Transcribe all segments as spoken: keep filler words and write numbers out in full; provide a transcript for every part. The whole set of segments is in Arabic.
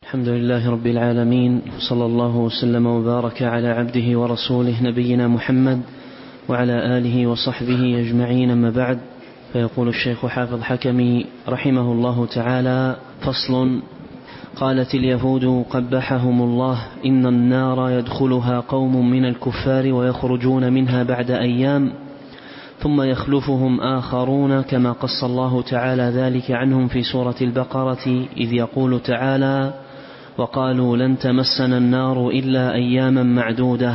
الحمد لله رب العالمين، صلى الله وسلم وبارك على عبده ورسوله نبينا محمد وعلى آله وصحبه أجمعين، أما بعد. فيقول الشيخ حافظ حكمي رحمه الله تعالى: فصل. قالت اليهود قبحهم الله: إن النار يدخلها قوم من الكفار ويخرجون منها بعد أيام ثم يخلفهم آخرون، كما قص الله تعالى ذلك عنهم في سورة البقرة، إذ يقول تعالى: وقالوا لن تمسنا النار إلا أياما معدودة.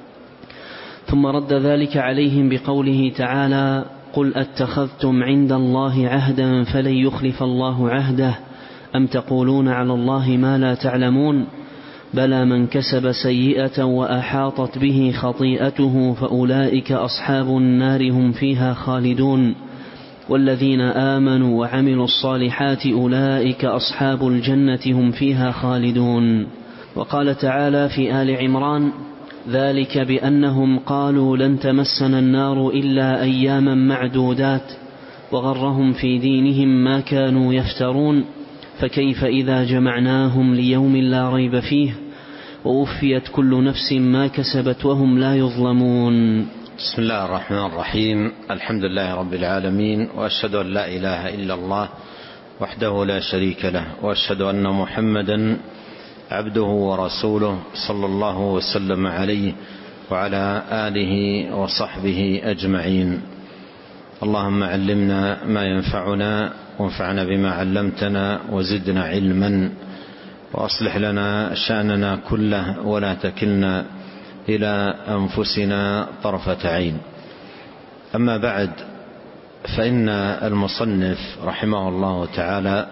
ثم رد ذلك عليهم بقوله تعالى: قل أتخذتم عند الله عهدا فلن يخلف الله عهده أم تقولون على الله ما لا تعلمون؟ بلى من كسب سيئة وأحاطت به خطيئته فأولئك أصحاب النار هم فيها خالدون، والذين آمنوا وعملوا الصالحات أولئك أصحاب الجنة هم فيها خالدون. وقال تعالى في آل عمران: ذلك بأنهم قالوا لن تمسنا النار إلا أياما معدودات وغرهم في دينهم ما كانوا يفترون، فكيف إذا جمعناهم ليوم لا ريب فيه ووفيت كل نفس ما كسبت وهم لا يظلمون. بسم الله الرحمن الرحيم. الحمد لله رب العالمين، وأشهد أن لا إله إلا الله وحده لا شريك له، وأشهد أن محمدا عبده ورسوله صلى الله وسلم عليه وعلى آله وصحبه أجمعين. اللهم علمنا ما ينفعنا وانفعنا بما علمتنا وزدنا علما، وأصلح لنا شأننا كله ولا تكلنا إلى أنفسنا طرفة عين. أما بعد، فإن المصنف رحمه الله تعالى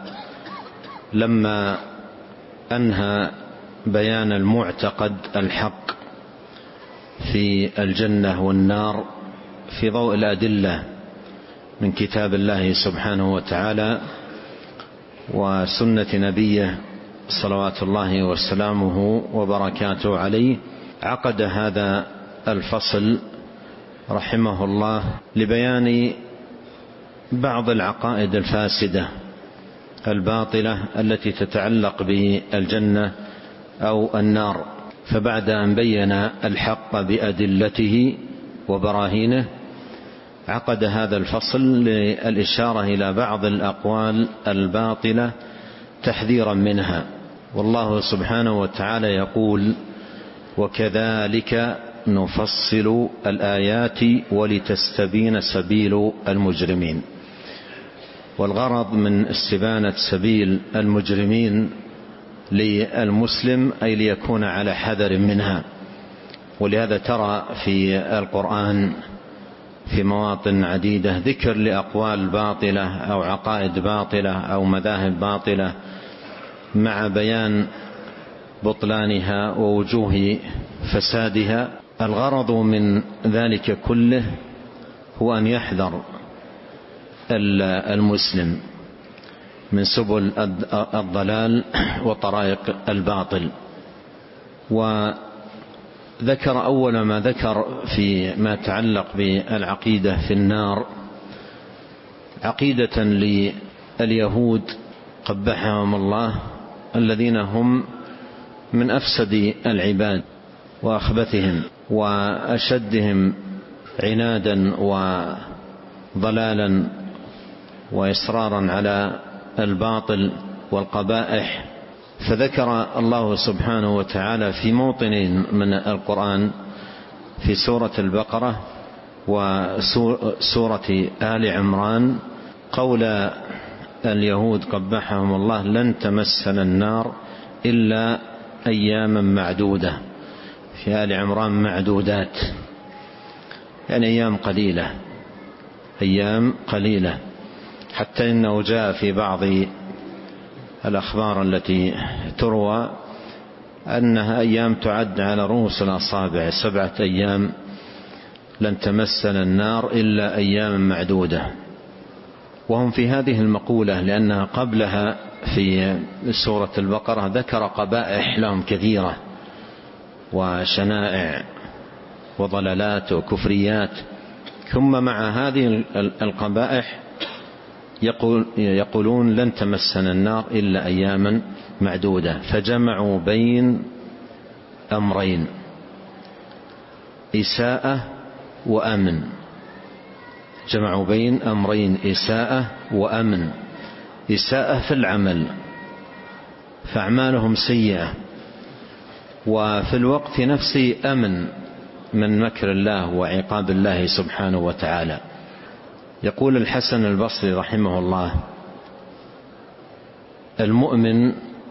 لما أنهى بيان المعتقد الحق في الجنة والنار في ضوء الأدلة من كتاب الله سبحانه وتعالى وسنة نبيه صلوات الله وسلامه وبركاته عليه، عقد هذا الفصل رحمه الله لبيان بعض العقائد الفاسدة الباطلة التي تتعلق بالجنة أو النار. فبعد أن بين الحق بأدلته وبراهينه، عقد هذا الفصل للإشارة إلى بعض الأقوال الباطلة تحذيرا منها. والله سبحانه وتعالى يقول: وكذلك نفصل الآيات ولتستبين سبيل المجرمين. والغرض من استبانة سبيل المجرمين للمسلم أي ليكون على حذر منها. ولهذا ترى في القرآن في مواطن عديدة ذكر لأقوال باطلة أو عقائد باطلة أو مذاهب باطلة مع بيان بطلانها ووجوه فسادها. الغرض من ذلك كله هو أن يحذر المسلم من سبل الضلال وطرائق الباطل. وذكر أول ما ذكر في ما يتعلق بالعقيدة في النار عقيدة لليهود قبحهم الله، الذين هم من أفسد العباد وأخبثهم وأشدهم عنادا وضلالا وإصرارا على الباطل والقبائح. فذكر الله سبحانه وتعالى في موطنين من القرآن في سورة البقرة وسورة آل عمران قول اليهود قبحهم الله: لن تمسنا النار إلا أياما معدودة. في آل عمران معدودات، يعني أيام قليلة، أيام قليلة. حتى إنه جاء في بعض الأخبار التي تروى أنها أيام تعد على رؤوس الأصابع، سبعة أيام لن تمسنا النار إلا أياما معدودة. وهم في هذه المقولة لأنها قبلها في سورة البقرة ذكر قبائح لهم كثيرة وشنائع وضلالات وكفريات، ثم مع هذه القبائح يقول يقولون لن تمسنا النار إلا أياما معدودة، فجمعوا بين أمرين: إساءة وأمن. جمعوا بين أمرين: إساءة وأمن. إساءة في العمل، فأعمالهم سيئة، وفي الوقت نفسه أمن من مكر الله وعقاب الله سبحانه وتعالى. يقول الحسن البصري رحمه الله: المؤمن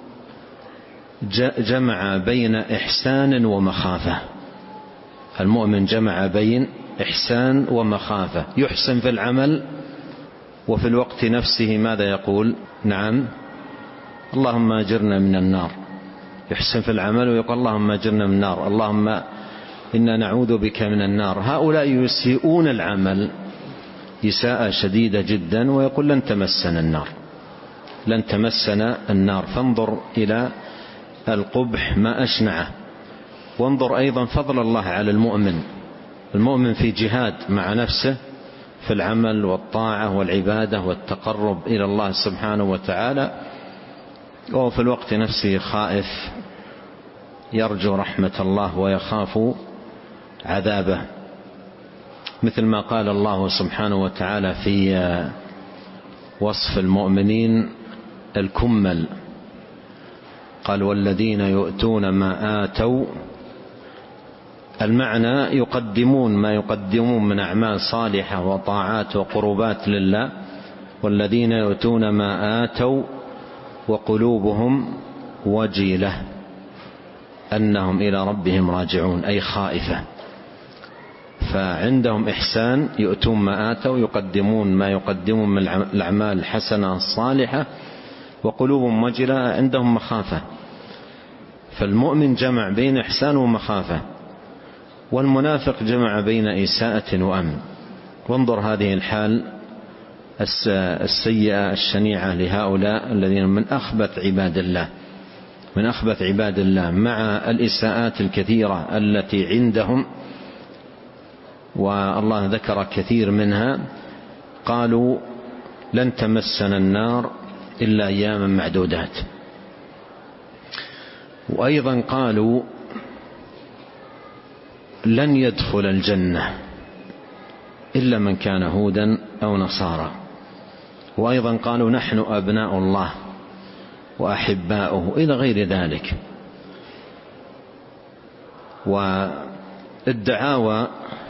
جمع بين إحسان ومخافة. المؤمن جمع بين إحسان ومخافة، يحسن في العمل وفي الوقت نفسه ماذا يقول؟ نعم، اللهم أجرنا من النار. يحسن في العمل ويقول اللهم أجرنا من النار، اللهم إنا نعوذ بك من النار. هؤلاء يسيئون العمل إساءة شديدة جدا ويقول لن تمسنا النار، لن تمسنا النار. فانظر إلى القبح ما أشنعه. وانظر أيضا فضل الله على المؤمن. المؤمن في جهاد مع نفسه في العمل والطاعة والعبادة والتقرب إلى الله سبحانه وتعالى، وهو في الوقت نفسه خائف، يرجو رحمة الله ويخاف عذابه، مثل ما قال الله سبحانه وتعالى في وصف المؤمنين الكمل، قال: والذين يؤتون ما آتوا. المعنى يقدمون ما يقدمون من أعمال صالحة وطاعات وقربات لله. والذين يؤتون ما آتوا وقلوبهم وجيلة أنهم إلى ربهم راجعون، أي خائفة. فعندهم إحسان، يؤتون ما آتوا، يقدمون ما يقدمون من الأعمال الحسنة الصالحة، وقلوبهم وجلة، عندهم مخافة. فالمؤمن جمع بين إحسان ومخافة، والمنافق جمع بين إساءة وأمن. وانظر هذه الحال السيئة الشنيعة لهؤلاء الذين من أخبث عباد الله، من أخبث عباد الله، مع الإساءات الكثيرة التي عندهم، والله ذكر كثير منها. قالوا لن تمسنا النار إلا أياما معدودات. وأيضا قالوا لن يدخل الجنة إلا من كان هودا أو نصارى. وأيضا قالوا نحن أبناء الله وأحباؤه، إلى غير ذلك. والدعاوى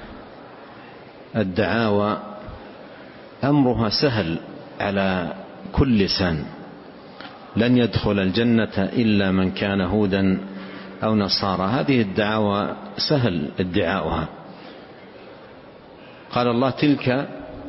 الدعاوى أمرها سهل على كل لسان. لن يدخل الجنة إلا من كان هودا أو نصارى، هذه الدعاوى سهل ادعاؤها. قال الله: تلك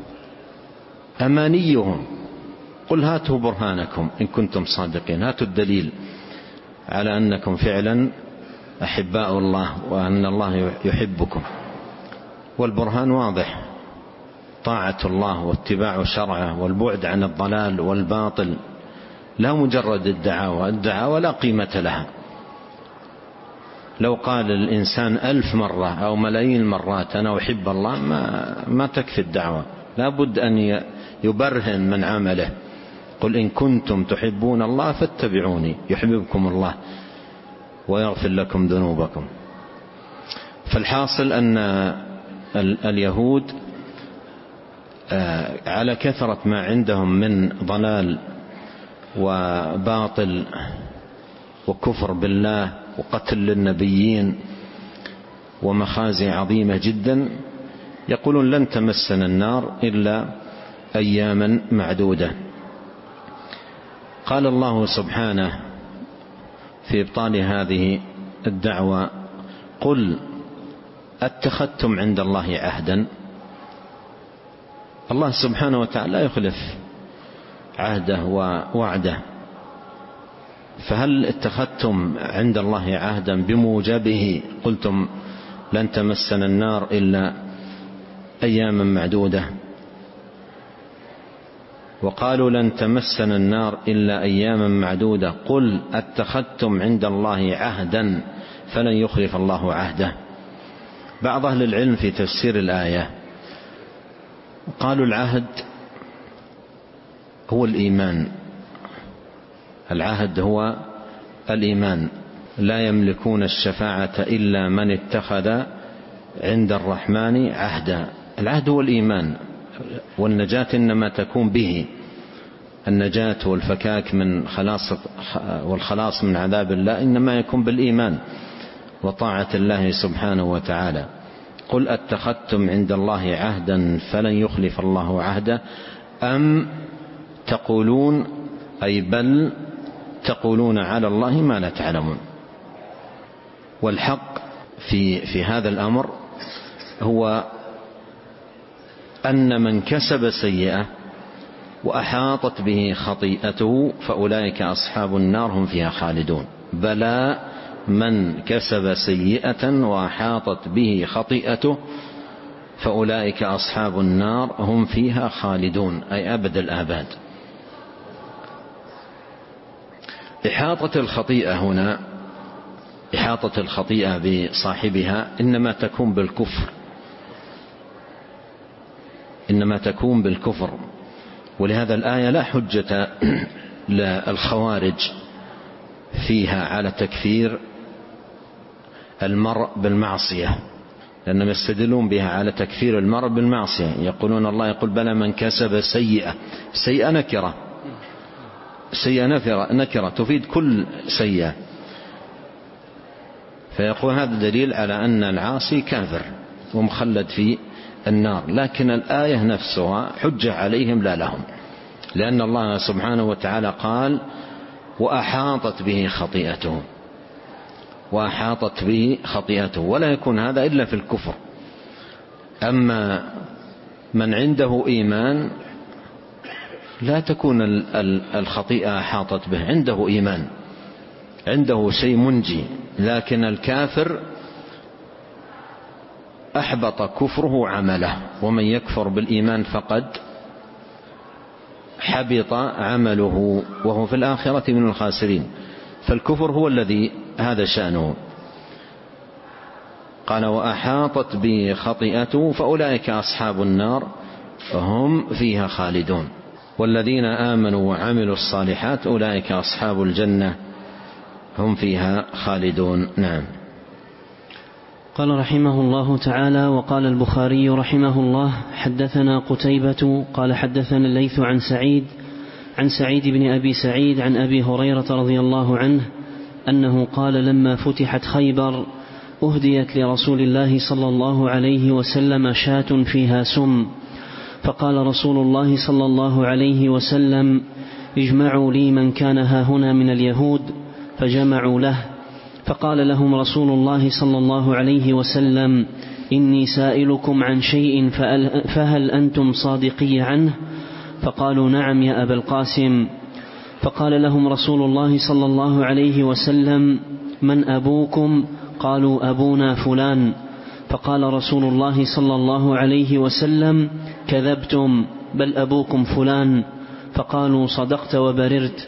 أمانيهم قل هاتوا برهانكم إن كنتم صادقين. هاتوا الدليل على أنكم فعلا أحباء الله وأن الله يحبكم. والبرهان واضح: طاعة الله واتباع شرعه والبعد عن الضلال والباطل، لا مجرد الدعاوى. الدعاوى لا قيمة لها. لو قال الإنسان ألف مرة أو ملايين المرات أنا أحب الله، ما, ما تكفي الدعوة، لا بد أن يبرهن من عمله. قل إن كنتم تحبون الله فاتبعوني يحببكم الله ويغفر لكم ذنوبكم. فالحاصل أن اليهود على كثرة ما عندهم من ضلال وباطل وكفر بالله وقتل للنبيين ومخازي عظيمة جدا، يقولون لن تمسنا النار إلا أياما معدودة. قال الله سبحانه في إبطال هذه الدعوة: قل اتخذتم عند الله عهدا. الله سبحانه وتعالى لا يخلف عهده ووعده، فهل اتخذتم عند الله عهدا بموجبه قلتم لن تمسنا النار إلا أياما معدودة؟ وقالوا لن تمسنا النار إلا أياما معدودة. قل اتخذتم عند الله عهدا فلن يخلف الله عهده. بعض أهل العلم في تفسير الآية قالوا العهد هو الإيمان، العهد هو الإيمان. لا يملكون الشفاعة إلا من اتخذ عند الرحمن عهدا. العهد هو الإيمان، والنجاة إنما تكون به، النجاة والفكاك من خلاص والخلاص من عذاب الله إنما يكون بالإيمان وطاعة الله سبحانه وتعالى. قل أتخذتم عند الله عهدا فلن يخلف الله عهده أم تقولون، أي بل تقولون على الله ما لا تعلمون. والحق في, في هذا الأمر هو أن من كسب سيئة وأحاطت به خطيئته فأولئك أصحاب النار هم فيها خالدون. بلى من كسب سيئة وأحاطت به خطيئته فأولئك أصحاب النار هم فيها خالدون، أي أبد الآباد. إحاطة الخطيئة هنا، إحاطة الخطيئة بصاحبها إنما تكون بالكفر، إنما تكون بالكفر. ولهذا الآية لا حجة للخوارج فيها على تكفير المرء بالمعصية، لأنهم يستدلون بها على تكفير المرء بالمعصية. يقولون الله يقول بلى من كسب سيئة، سيئة نكرة، سيئة نكرة تفيد كل سيئة، فيقول هذا دليل على أن العاصي كافر ومخلد في النار. لكن الآية نفسها حجة عليهم لا لهم، لأن الله سبحانه وتعالى قال وأحاطت به خطيئته، وأحاطت به خطيئته، ولا يكون هذا إلا في الكفر. أما من عنده إيمان لا تكون الخطيئة أحاطت به، عنده إيمان، عنده شيء منجي. لكن الكافر أحبط كفره عمله، ومن يكفر بالإيمان فقد حبط عمله وهو في الآخرة من الخاسرين. فالكفر هو الذي هذا شأنه. قال وأحاطت به خطيئته فأولئك أصحاب النار هم فيها خالدون. والذين آمنوا وعملوا الصالحات أولئك أصحاب الجنة هم فيها خالدون. نعم. قال رحمه الله تعالى: وقال البخاري رحمه الله: حدثنا قتيبة قال حدثنا الليث عن سعيد عن سعيد بن أبي سعيد عن أبي هريرة رضي الله عنه أنه قال لما فتحت خيبر أهديت لرسول الله صلى الله عليه وسلم شاة فيها سم، فقال رسول الله صلى الله عليه وسلم: اجمعوا لي من كان هاهنا من اليهود، فجمعوا له. فقال لهم رسول الله صلى الله عليه وسلم: إني سائلكم عن شيء فهل أنتم صادقي عنه؟ فقالوا: نعم يا أبا القاسم. فقال لهم رسول الله صلى الله عليه وسلم: من أبوكم؟ قالوا: أبونا فلان. فقال رسول الله صلى الله عليه وسلم: كذبتم، بل أبوكم فلان. فقالوا: صدقت وبررت.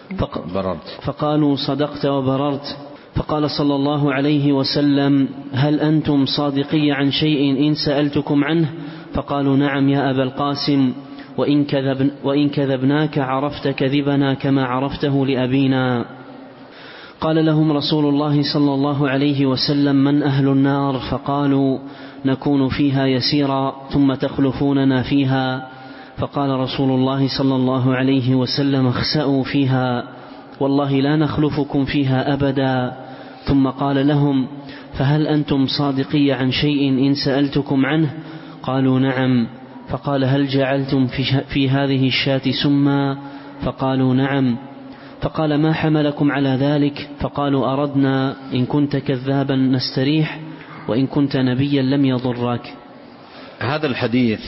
فقالوا: صدقت وبررت. فقال صلى الله عليه وسلم: هل أنتم صادقي عن شيء إن سألتكم عنه؟ فقالوا: نعم يا أبا القاسم، وإن, كذب وإن كذبناك عرفت كذبنا كما عرفته لأبينا. قال لهم رسول الله صلى الله عليه وسلم: من أهل النار؟ فقالوا: نكون فيها يسيرا ثم تخلفوننا فيها. فقال رسول الله صلى الله عليه وسلم: اخسأوا فيها، والله لا نخلفكم فيها أبدا. ثم قال لهم: فهل أنتم صادقي عن شيء إن سألتكم عنه؟ قالوا: نعم. فقال: هل جعلتم في, في هذه الشاة سما؟ فقالوا: نعم. فقال: ما حملكم على ذلك؟ فقالوا: أردنا إن كنت كذابا نستريح، وإن كنت نبيا لم يضرك. هذا الحديث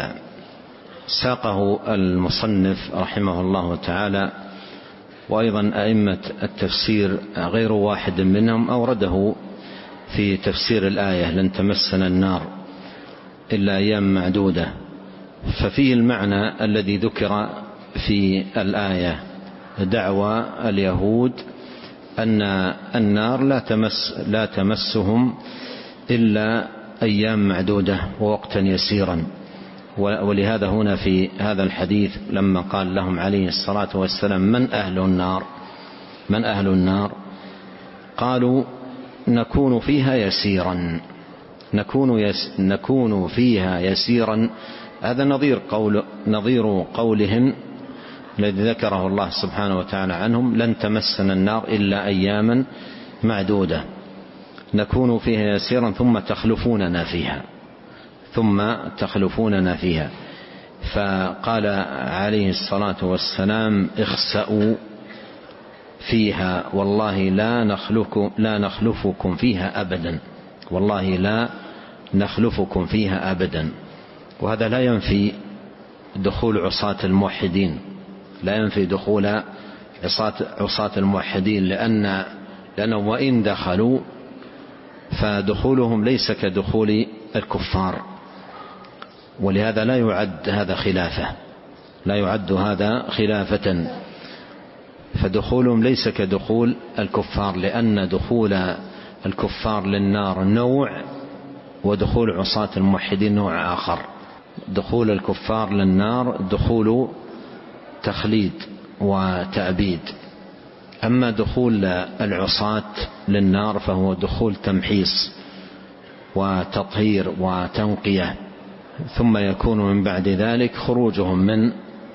ساقه المصنف رحمه الله تعالى، وأيضا أئمة التفسير غير واحد منهم أورده في تفسير الآية: لن تمسنا النار إلا أيام معدودة. ففيه المعنى الذي ذكر في الآية، دعوى اليهود أن النار لا تمس لا تمسهم إلا أيام معدودة ووقتا يسيرا، ولهذا هنا في هذا الحديث لما قال لهم عليه الصلاة والسلام من أهل النار من أهل النار قالوا نكون فيها يسيرا نكون, يس نكون فيها يسيرا. هذا نظير, قول نظير قولهم الذي ذكره الله سبحانه وتعالى عنهم لن تمسنا النار إلا أياما معدودة. نكون فيها يسيرا ثم تخلفوننا فيها ثم تخلفوننا فيها. فقال عليه الصلاة والسلام اخسأوا فيها والله لا نخلفكم, لا نخلفكم فيها أبدا والله لا نخلفكم فيها أبدا. وهذا لا ينفي دخول عصاة الموحدين لا ينفي دخول عصاة الموحدين لأن لأنهم وإن دخلوا فدخولهم ليس كدخول الكفار، ولهذا لا يعد هذا خلافة لا يعد هذا خلافة. فدخولهم ليس كدخول الكفار لأن دخول الكفار للنار نوع ودخول عصاة الموحدين نوع آخر. دخول الكفار للنار دخول تخليد وتأبيد، أما دخول العصاة للنار فهو دخول تمحيص وتطهير وتنقية، ثم يكون من بعد ذلك خروجهم من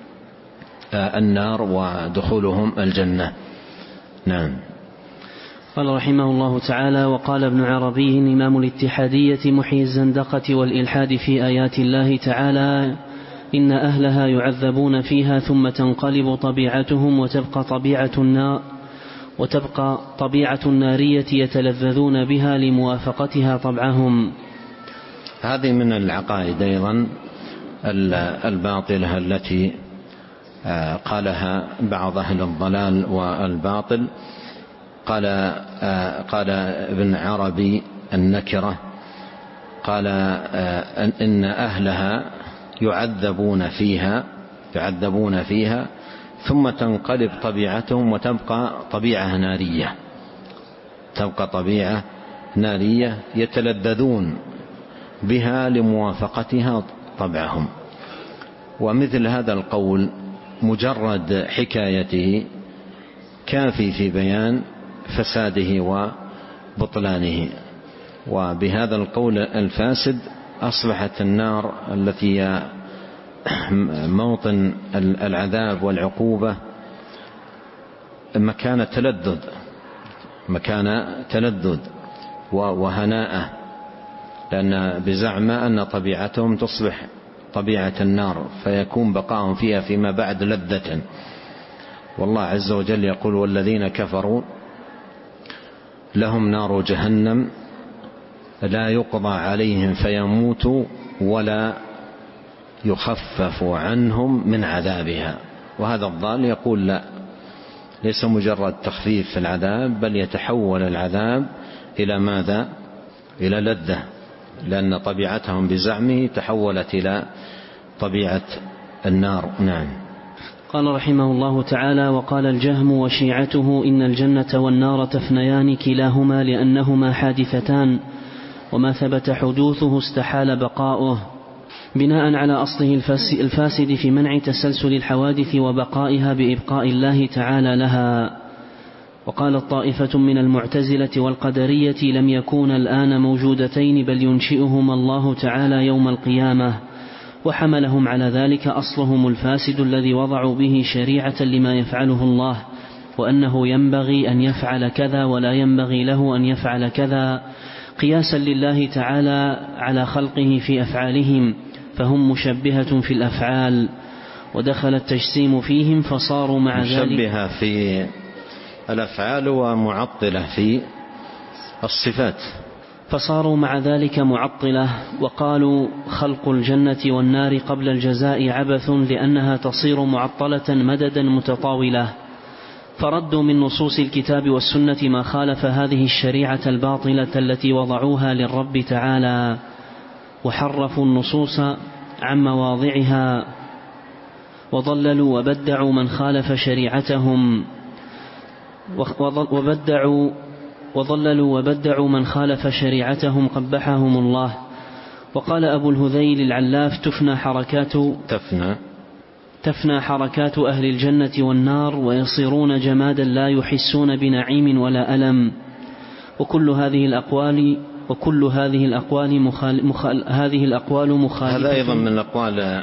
النار ودخولهم الجنة. نعم. قال رحمه الله تعالى: وقال ابن عربي إمام الاتحادية محيي الزندقة والإلحاد في آيات الله تعالى: إن أهلها يعذبون فيها ثم تنقلب طبيعتهم وتبقى طبيعة النار وتبقى طبيعة النارية يتلذذون بها لموافقتها طبعهم. هذه من العقائد أيضا الباطلة التي قالها بعض أهل الضلال والباطل. قال قال ابن عربي النكرة قال إن أهلها يعذبون فيها يعذبون فيها ثم تنقلب طبيعتهم وتبقى طبيعة نارية تبقى طبيعة نارية يتلذذون بها لموافقتها طبعهم. ومثل هذا القول مجرد حكايته كافي في بيان فساده وبطلانه. وبهذا القول الفاسد أصبحت النار التي هي موطن العذاب والعقوبة مكان تلذذ مكان تلذذ وهناء، لأن بزعم أن طبيعتهم تصبح طبيعة النار فيكون بقاهم فيها فيما بعد لذة. والله عز وجل يقول: والذين كفروا لهم نار جهنم لا يقضى عليهم فيموتوا ولا يخفف عنهم من عذابها. وهذا الضال يقول لا، ليس مجرد تخفيف في العذاب بل يتحول العذاب إلى ماذا؟ إلى لذة، لأن طبيعتهم بزعمه تحولت إلى طبيعة النار. نعم. قال رحمه الله تعالى: وقال الجهم وشيعته إن الجنة والنار تفنيان كلاهما لأنهما حادثتان، وما ثبت حدوثه استحال بقاؤه، بناء على أصله الفاسد في منع تسلسل الحوادث وبقائها بإبقاء الله تعالى لها. وقال الطائفة من المعتزلة والقدرية: لم يكون الآن موجودتين بل ينشئهما الله تعالى يوم القيامة، وحملهم على ذلك أصلهم الفاسد الذي وضعوا به شريعة لما يفعله الله، وأنه ينبغي أن يفعل كذا ولا ينبغي له أن يفعل كذا، قياسا لله تعالى على خلقه في أفعالهم، فهم مشبهة في الأفعال، ودخل التجسيم فيهم فصاروا مع ذلك مشبهة في الأفعال ومعطلة في الصفات، فصاروا مع ذلك معطلة. وقالوا: خلق الجنة والنار قبل الجزاء عبث لأنها تصير معطلة مددا متطاولة. فردوا من نصوص الكتاب والسنة ما خالف هذه الشريعة الباطلة التي وضعوها للرب تعالى، وحرفوا النصوص عن مواضعها، وضللوا وبدعوا من خالف شريعتهم وبدعوا وضللوا وبدعوا من خالف شريعتهم قبحهم الله. وقال أبو الهذيل العلاف تفنى حركات تفنى تفنى حركات أهل الجنة والنار ويصيرون جمادا لا يحسون بنعيم ولا ألم. وكل هذه الأقوال وكل هذه الأقوال مخال... مخال... هذه الأقوال مخالفة. هذا أيضا من الأقوال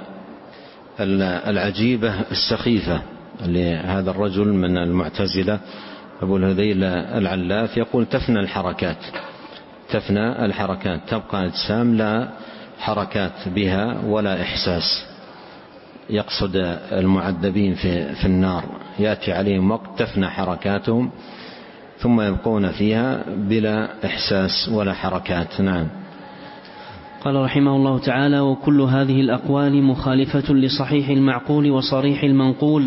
العجيبة السخيفة لهذا الرجل من المعتزلة أبو الهذيل العلاف، يقول تفنى الحركات تفنى الحركات تبقى أجسام لا حركات بها ولا إحساس. يقصد المعذبين في, في النار، يأتي عليهم وقت تفنى حركاتهم ثم يبقون فيها بلا إحساس ولا حركات. نعم. قال رحمه الله تعالى: وكل هذه الأقوال مخالفة لصحيح المعقول وصريح المنقول،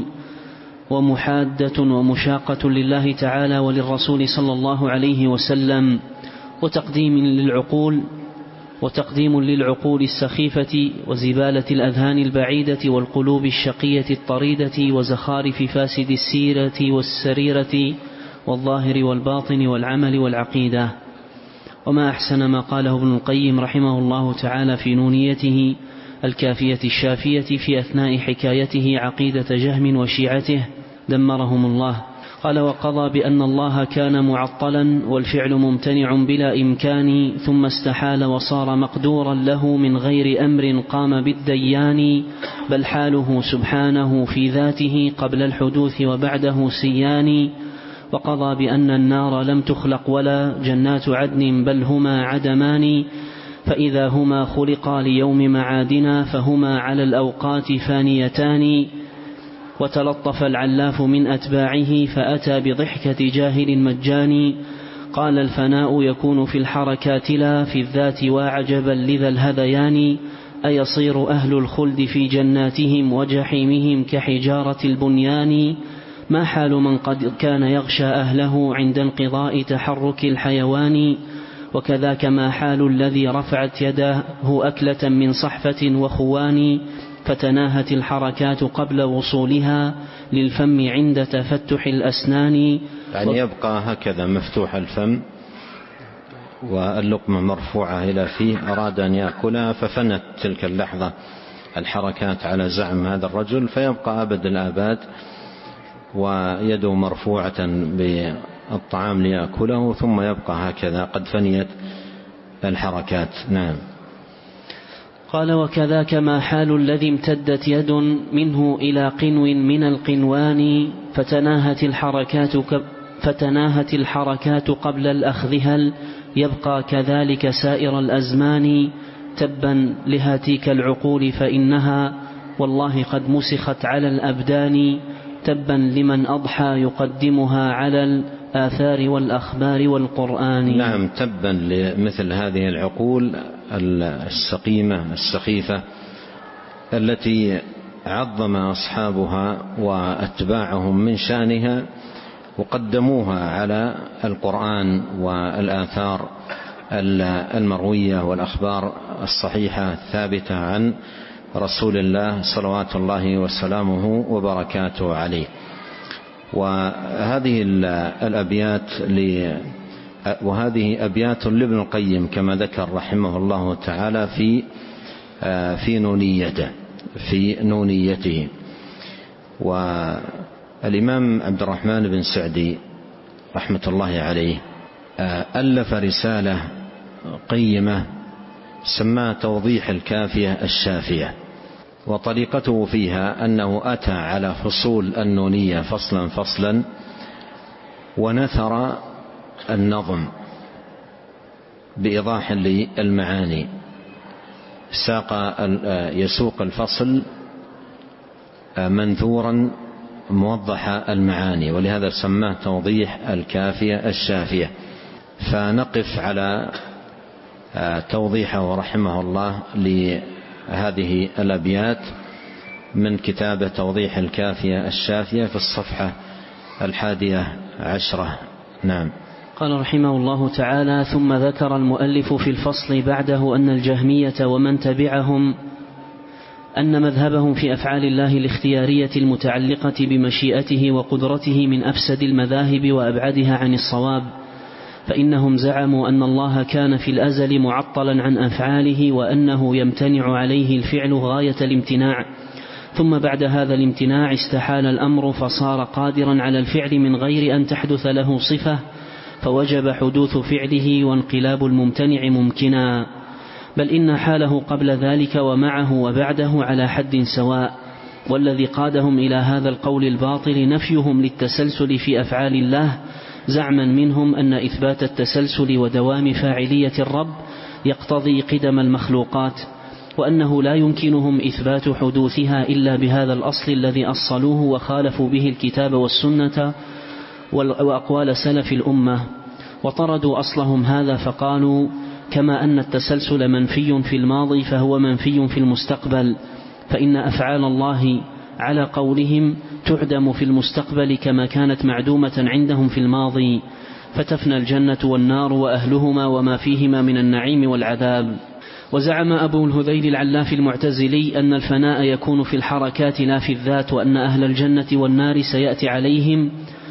ومحادة ومشاقة لله تعالى وللرسول صلى الله عليه وسلم، وتقديم للعقول وتقديم للعقول السخيفة وزبالة الأذهان البعيدة والقلوب الشقية الطريدة وزخارف فاسد السيرة والسريرة والظاهر والباطن والعمل والعقيدة. وما أحسن ما قاله ابن القيم رحمه الله تعالى في نونيته الكافية الشافية في أثناء حكايته عقيدة جهم وشيعته دمرهم الله. قال: وقضى بأن الله كان معطلا والفعل ممتنع بلا إمكان، ثم استحال وصار مقدورا له من غير أمر قام بالديان، بل حاله سبحانه في ذاته قبل الحدوث وبعده سيان. وقضى بأن النار لم تخلق ولا جنات عدن بل هما عدمان، فإذا هما خلقا ليوم معادنا فهما على الأوقات فانيتان. وتلطف العلاف من أتباعه فأتى بضحكة جاهل مجاني، قال: الفناء يكون في الحركات لا في الذات، وعجبا لذا الهذيان. أيصير أهل الخلد في جناتهم وجحيمهم كحجارة البنيان، ما حال من قد كان يغشى أهله عند انقضاء تحرك الحيوان. وكذاك ما حال الذي رفعت يداه أكلة من صحفة وخوان، فتناهت الحركات قبل وصولها للفم عند تفتح الأسنان. يعني يبقى هكذا مفتوح الفم واللقمة مرفوعة إلى فيه، أراد أن يأكلها ففنت تلك اللحظة الحركات على زعم هذا الرجل، فيبقى أبد الآباد ويده مرفوعة بالطعام ليأكله، ثم يبقى هكذا قد فنيت الحركات. نعم. قال: وكذاك ما حال الذي امتدت يد منه إلى قنو من القنوان، فتناهت الحركات, فتناهت الحركات قبل الأخذ، هل يبقى كذلك سائر الأزمان. تبا لهاتيك العقول فإنها والله قد مسخت على الأبدان، تبا لمن أضحى يقدمها على الآثار والأخبار والقرآن. نعم، تبا لمثل هذه العقول السقيمة السخيفة التي عظم أصحابها وأتباعهم من شأنها وقدموها على القرآن والآثار المروية والأخبار الصحيحة الثابتة عن رسول الله صلوات الله وسلامه وبركاته عليه. وهذه الأبيات وهذه أبيات لابن القيم كما ذكر رحمه الله تعالى في في نونيته في نونيته. والإمام عبد الرحمن بن سعدي رحمة الله عليه ألف رسالة قيمة سماها توضيح الكافية الشافية، وطريقته فيها أنه أتى على فصول النونية فصلا فصلا ونثر النظم بإيضاح للمعاني، ساق يسوق الفصل منثورا موضح المعاني، ولهذا سماه توضيح الكافية الشافية. فنقف على توضيحه رحمه الله لهذه الأبيات من كتاب توضيح الكافية الشافية في الصفحة الحادية عشرة. نعم. قال رحمه الله تعالى: ثم ذكر المؤلف في الفصل بعده أن الجهمية ومن تبعهم أن مذهبهم في أفعال الله الاختيارية المتعلقة بمشيئته وقدرته من أفسد المذاهب وأبعدها عن الصواب، فإنهم زعموا أن الله كان في الأزل معطلا عن أفعاله وأنه يمتنع عليه الفعل غاية الامتناع، ثم بعد هذا الامتناع استحال الأمر فصار قادرا على الفعل من غير أن تحدث له صفة، فوجب حدوث فعله وانقلاب الممتنع ممكنا، بل إن حاله قبل ذلك ومعه وبعده على حد سواء. والذي قادهم إلى هذا القول الباطل نفيهم للتسلسل في أفعال الله، زعما منهم أن إثبات التسلسل ودوام فاعلية الرب يقتضي قدم المخلوقات، وأنه لا يمكنهم إثبات حدوثها إلا بهذا الأصل الذي أصلوه وخالفوا به الكتاب والسنة وأقوال سلف الأمة، وطردوا أصلهم هذا فقالوا: كما أن التسلسل منفي في الماضي فهو منفي في المستقبل، فإن أفعال الله على قولهم تعدم في المستقبل كما كانت معدومة عندهم في الماضي، فتفنى الجنة والنار وأهلهما وما فيهما من النعيم والعذاب. وزعم أبو الهذيل العلافي المعتزلي أن الفناء يكون في الحركات لا في الذات، وأن أهل الجنة والنار سيأتي عليهم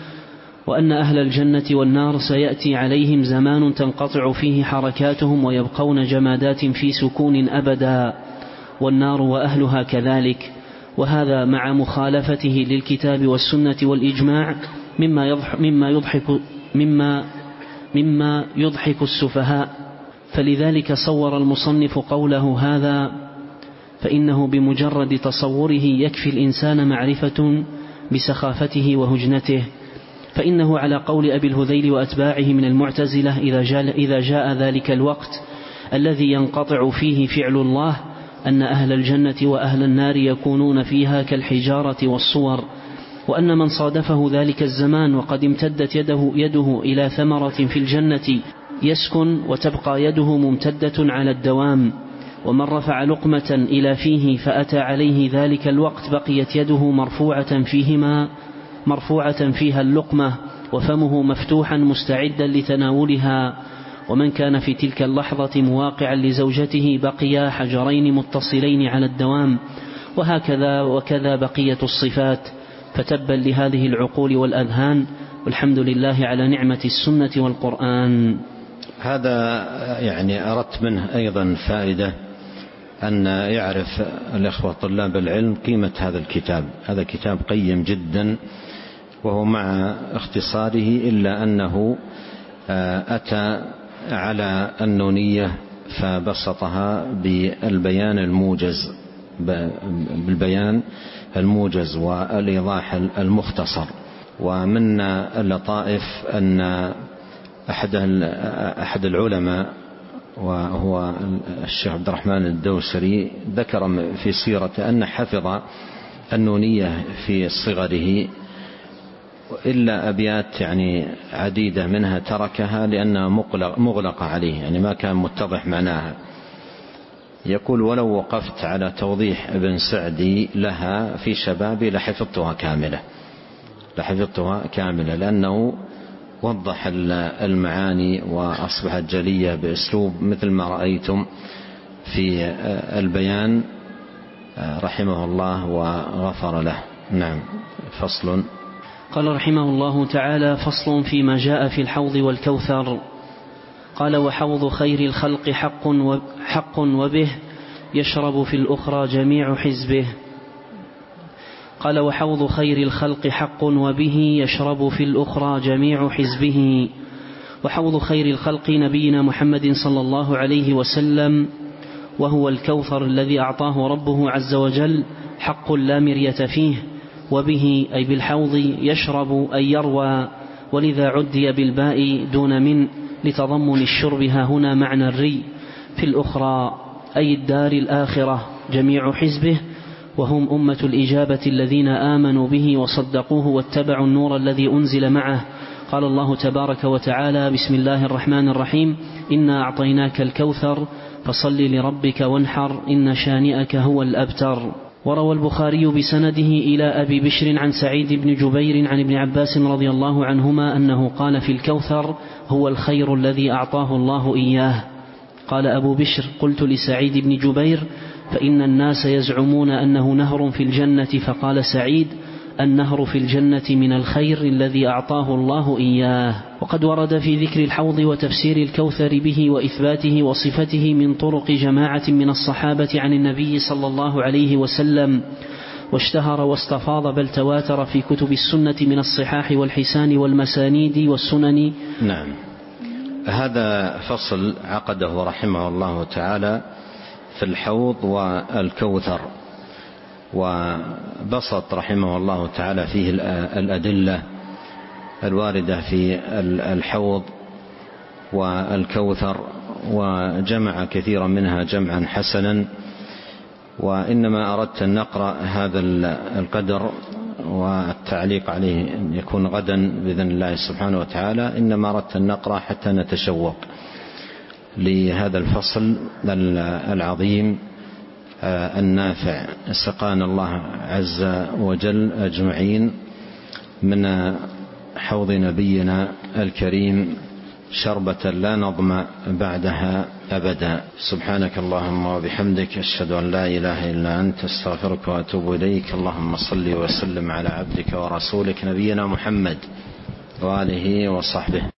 وأن أهل الجنة والنار سيأتي عليهم زمان تنقطع فيه حركاتهم ويبقون جمادات في سكون أبدا، والنار وأهلها كذلك. وهذا مع مخالفته للكتاب والسنة والإجماع مما يضحك, مما يضحك, مما مما يضحك السفهاء، فلذلك صور المصنف قوله هذا، فإنه بمجرد تصوره يكفي الإنسان معرفة بسخافته وهجنته، فإنه على قول أبي الهذيل وأتباعه من المعتزلة إذا جاء, إذا جاء ذلك الوقت الذي ينقطع فيه فعل الله أن أهل الجنة وأهل النار يكونون فيها كالحجارة والصور، وأن من صادفه ذلك الزمان وقد امتدت يده, يده إلى ثمرة في الجنة يسكن وتبقى يده ممتدة على الدوام، ومن رفع لقمة إلى فيه فأتى عليه ذلك الوقت بقيت يده مرفوعة فيهما مرفوعة فيها اللقمة وفمه مفتوحا مستعدا لتناولها، ومن كان في تلك اللحظة مواقعا لزوجته بقيا حجرين متصلين على الدوام، وهكذا وكذا بقية الصفات. فتبا لهذه العقول والأذهان، والحمد لله على نعمة السنة والقرآن. هذا يعني أردت منه أيضا فائدة أن يعرف الإخوة طلاب العلم قيمة هذا الكتاب. هذا كتاب قيم جدا، وهو مع اختصاره إلا أنه أتى على النونية فبسطها بالبيان الموجز بالبيان الموجز والإيضاح المختصر. ومن اللطائف أن أحد أحد العلماء وهو الشيخ عبد الرحمن الدوسري ذكر في سيرة أن حفظ النونية في صغره إلا أبيات يعني عديدة منها تركها لأنها مغلقة عليه، يعني ما كان متضح معناها. يقول: ولو وقفت على توضيح ابن سعدي لها في شبابي لحفظتها كاملة لحفظتها كاملة لأنه وضح المعاني وأصبحت جلية بأسلوب مثل ما رأيتم في البيان رحمه الله وغفر له. نعم. فصل. قال رحمه الله تعالى: فصل فيما جاء في الحوض والكوثر. قال: وحوض خير الخلق حق, حق وبه يشرب في الأخرى جميع حزبه. قال: وحوض خير الخلق حق وبه يشرب في الأخرى جميع حزبه. وحوض خير الخلق نبينا محمد صلى الله عليه وسلم، وهو الكوثر الذي أعطاه ربه عز وجل، حق لا مرية فيه. وبه أي بالحوض يشرب أي يروى، ولذا عدي بالباء دون من لتضمن الشرب ها هنا معنى الري. في الأخرى أي الدار الآخرة جميع حزبه، وهم أمة الإجابة الذين آمنوا به وصدقوه واتبعوا النور الذي أنزل معه. قال الله تبارك وتعالى: بسم الله الرحمن الرحيم: إنا أعطيناك الكوثر فصل لربك وانحر إن شانئك هو الأبتر. وروى البخاري بسنده إلى أبي بشر عن سعيد بن جبير عن ابن عباس رضي الله عنهما أنه قال في الكوثر: هو الخير الذي أعطاه الله إياه. قال أبو بشر: قلت لسعيد بن جبير: فإن الناس يزعمون أنه نهر في الجنة. فقال سعيد: النهر في الجنة من الخير الذي أعطاه الله إياه. وقد ورد في ذكر الحوض وتفسير الكوثر به وإثباته وصفته من طرق جماعة من الصحابة عن النبي صلى الله عليه وسلم، واشتهر واستفاض بل تواتر في كتب السنة من الصحاح والحسان والمسانيد والسنن. نعم. هذا فصل عقده رحمه الله تعالى في الحوض والكوثر، وبسط رحمه الله تعالى فيه الأدلة الواردة في الحوض والكوثر، وجمع كثيرا منها جمعا حسنا. وإنما أردت أن نقرأ هذا القدر والتعليق عليه أن يكون غدا بإذن الله سبحانه وتعالى. إنما أردت أن نقرأ حتى نتشوق لهذا الفصل العظيم النافع. سقانا الله عز وجل أجمعين من حوض نبينا الكريم شربة لا نظمأ بعدها أبدا. سبحانك اللهم وبحمدك، أشهد أن لا إله إلا أنت، استغفرك وأتوب إليك. اللهم صل وسلم على عبدك ورسولك نبينا محمد وآله وصحبه.